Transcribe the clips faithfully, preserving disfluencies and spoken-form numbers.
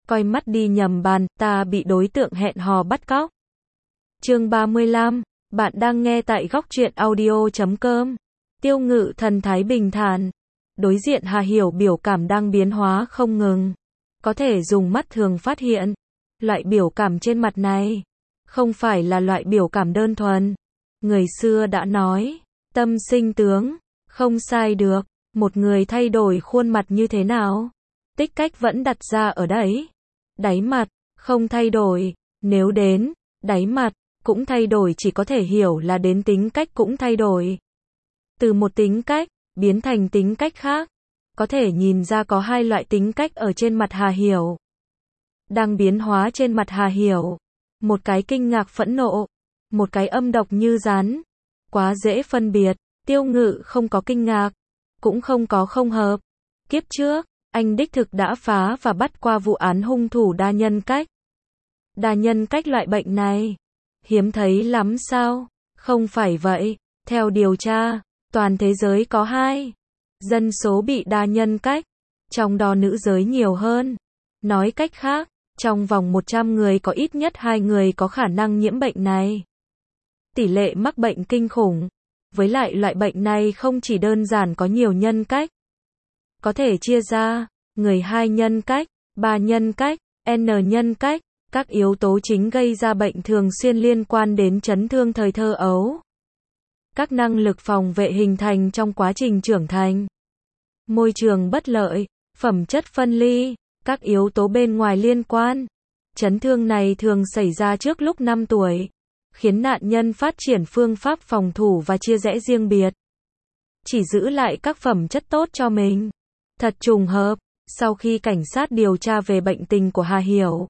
coi mắt đi nhầm bàn, ta bị đối tượng hẹn hò bắt cóc. Chương ba mươi lăm, bạn đang nghe tại góc truyện audio chấm com. Tiêu Ngự thần thái bình thản. Đối diện Hà Hiểu biểu cảm đang biến hóa không ngừng. Có thể dùng mắt thường phát hiện. Loại biểu cảm trên mặt này không phải là loại biểu cảm đơn thuần. Người xưa đã nói, tâm sinh tướng, không sai được. Một người thay đổi khuôn mặt như thế nào? Tích cách vẫn đặt ra ở đấy. Đáy mặt, không thay đổi. Nếu đến, đáy mặt, cũng thay đổi, chỉ có thể hiểu là đến tính cách cũng thay đổi. Từ một tính cách, biến thành tính cách khác. Có thể nhìn ra có hai loại tính cách ở trên mặt Hà Hiểu. Đang biến hóa trên mặt Hà Hiểu. Một cái kinh ngạc phẫn nộ. Một cái âm độc như rắn. Quá dễ phân biệt. Tiêu Ngự không có kinh ngạc. Cũng không có không hợp. Kiếp trước, anh đích thực đã phá và bắt qua vụ án hung thủ đa nhân cách. Đa nhân cách loại bệnh này hiếm thấy lắm sao? Không phải vậy. Theo điều tra, toàn thế giới có hai dân số bị đa nhân cách, trong đó nữ giới nhiều hơn. Nói cách khác, trong vòng một trăm người có ít nhất hai người có khả năng nhiễm bệnh này. Tỷ lệ mắc bệnh kinh khủng. Với lại loại bệnh này không chỉ đơn giản có nhiều nhân cách. Có thể chia ra, người hai nhân cách, ba nhân cách, N nhân cách. Các yếu tố chính gây ra bệnh thường xuyên liên quan đến chấn thương thời thơ ấu. Các năng lực phòng vệ hình thành trong quá trình trưởng thành. Môi trường bất lợi, phẩm chất phân ly, các yếu tố bên ngoài liên quan. Chấn thương này thường xảy ra trước lúc năm tuổi, khiến nạn nhân phát triển phương pháp phòng thủ và chia rẽ riêng biệt. Chỉ giữ lại các phẩm chất tốt cho mình. Thật trùng hợp, sau khi cảnh sát điều tra về bệnh tình của Hà Hiểu.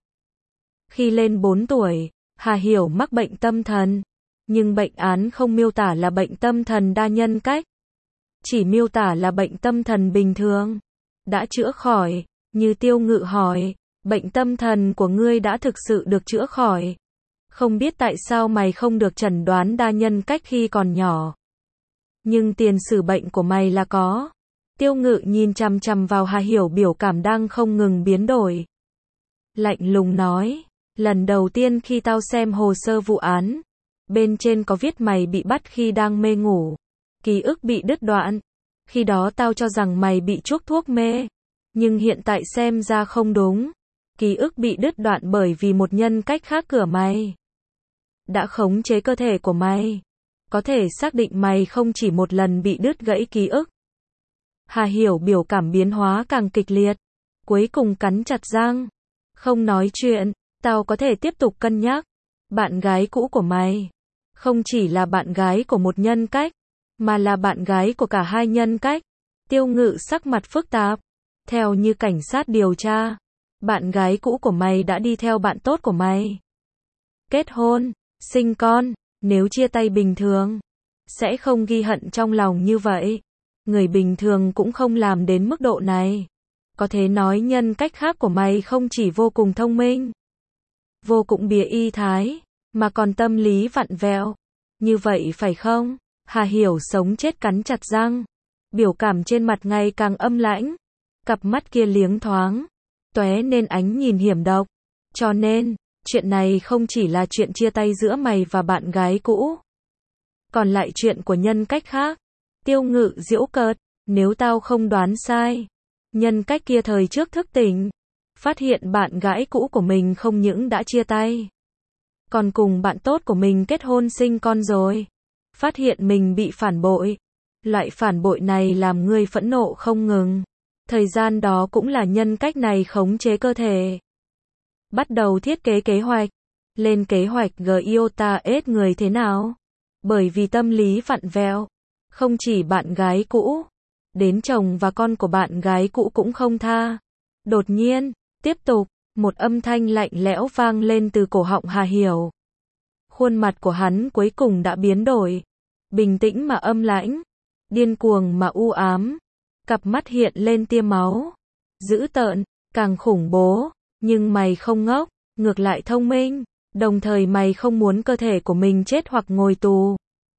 Khi lên bốn tuổi, Hà Hiểu mắc bệnh tâm thần. Nhưng bệnh án không miêu tả là bệnh tâm thần đa nhân cách. Chỉ miêu tả là bệnh tâm thần bình thường. Đã chữa khỏi. Như Tiêu Ngự hỏi, bệnh tâm thần của ngươi đã thực sự được chữa khỏi. Không biết tại sao mày không được chẩn đoán đa nhân cách khi còn nhỏ. Nhưng tiền sử bệnh của mày là có. Tiêu Ngự nhìn chằm chằm vào Hà Hiểu biểu cảm đang không ngừng biến đổi. Lạnh lùng nói, lần đầu tiên khi tao xem hồ sơ vụ án, bên trên có viết mày bị bắt khi đang mê ngủ. Ký ức bị đứt đoạn. Khi đó tao cho rằng mày bị chuốc thuốc mê. Nhưng hiện tại xem ra không đúng. Ký ức bị đứt đoạn bởi vì một nhân cách khác của mày đã khống chế cơ thể của mày. Có thể xác định mày không chỉ một lần bị đứt gãy ký ức. Hà Hiểu biểu cảm biến hóa càng kịch liệt. Cuối cùng cắn chặt răng. Không nói chuyện, tao có thể tiếp tục cân nhắc. Bạn gái cũ của mày không chỉ là bạn gái của một nhân cách, mà là bạn gái của cả hai nhân cách. Tiêu Ngự sắc mặt phức tạp. Theo như cảnh sát điều tra, bạn gái cũ của mày đã đi theo bạn tốt của mày. Kết hôn, sinh con, nếu chia tay bình thường, sẽ không ghi hận trong lòng như vậy. Người bình thường cũng không làm đến mức độ này. Có thể nói nhân cách khác của mày không chỉ vô cùng thông minh, vô cùng bìa y thái, mà còn tâm lý vặn vẹo. Như vậy phải không? Hà Hiểu sống chết cắn chặt răng. Biểu cảm trên mặt ngày càng âm lãnh. Cặp mắt kia liếng thoáng, tóe nên ánh nhìn hiểm độc. Cho nên, chuyện này không chỉ là chuyện chia tay giữa mày và bạn gái cũ. Còn lại chuyện của nhân cách khác. Tiêu Ngự giễu cợt, nếu tao không đoán sai. Nhân cách kia thời trước thức tỉnh. Phát hiện bạn gái cũ của mình không những đã chia tay, còn cùng bạn tốt của mình kết hôn sinh con rồi. Phát hiện mình bị phản bội. Loại phản bội này làm ngươi phẫn nộ không ngừng. Thời gian đó cũng là nhân cách này khống chế cơ thể. Bắt đầu thiết kế kế hoạch. Lên kế hoạch giota ết người thế nào. Bởi vì tâm lý vặn vẹo. Không chỉ bạn gái cũ, đến chồng và con của bạn gái cũ cũng không tha. Đột nhiên, tiếp tục, một âm thanh lạnh lẽo vang lên từ cổ họng Hà Hiểu. Khuôn mặt của hắn cuối cùng đã biến đổi. Bình tĩnh mà âm lãnh. Điên cuồng mà u ám. Cặp mắt hiện lên tia máu. Dữ tợn, càng khủng bố. Nhưng mày không ngốc, ngược lại thông minh. Đồng thời mày không muốn cơ thể của mình chết hoặc ngồi tù.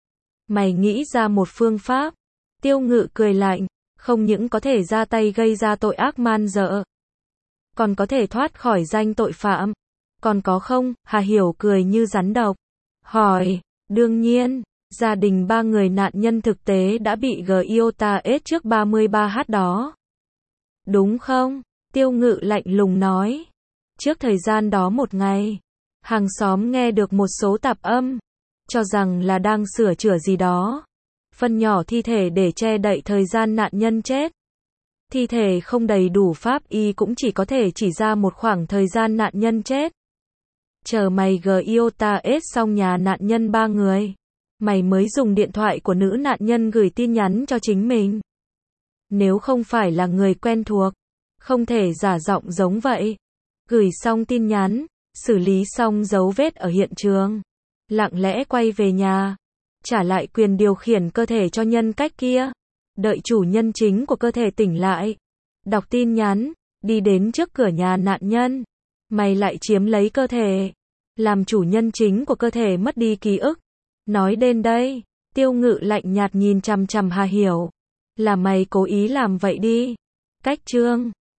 Mày nghĩ ra một phương pháp. Tiêu Ngự cười lạnh. Không những có thể ra tay gây ra tội ác man dợ, còn có thể thoát khỏi danh tội phạm. Còn có không? Hà Hiểu cười như rắn độc. Hỏi, đương nhiên, gia đình ba người nạn nhân thực tế đã bị Giota ết trước ba mươi ba h đó. Đúng không? Tiêu Ngự lạnh lùng nói. Trước thời gian đó một ngày, hàng xóm nghe được một số tạp âm, cho rằng là đang sửa chữa gì đó. Phân nhỏ thi thể để che đậy thời gian nạn nhân chết. Thi thể không đầy đủ pháp y cũng chỉ có thể chỉ ra một khoảng thời gian nạn nhân chết. Chờ mày Giota ết xong nhà nạn nhân ba người, mày mới dùng điện thoại của nữ nạn nhân gửi tin nhắn cho chính mình. Nếu không phải là người quen thuộc, không thể giả giọng giống vậy. Gửi xong tin nhắn, xử lý xong dấu vết ở hiện trường, lặng lẽ quay về nhà, trả lại quyền điều khiển cơ thể cho nhân cách kia, đợi chủ nhân chính của cơ thể tỉnh lại, đọc tin nhắn, đi đến trước cửa nhà nạn nhân, mày lại chiếm lấy cơ thể, làm chủ nhân chính của cơ thể mất đi ký ức. Nói đến đây, Tiêu Ngự lạnh nhạt nhìn chằm chằm Hà Hiểu. Là mày cố ý làm vậy đi. Cách chương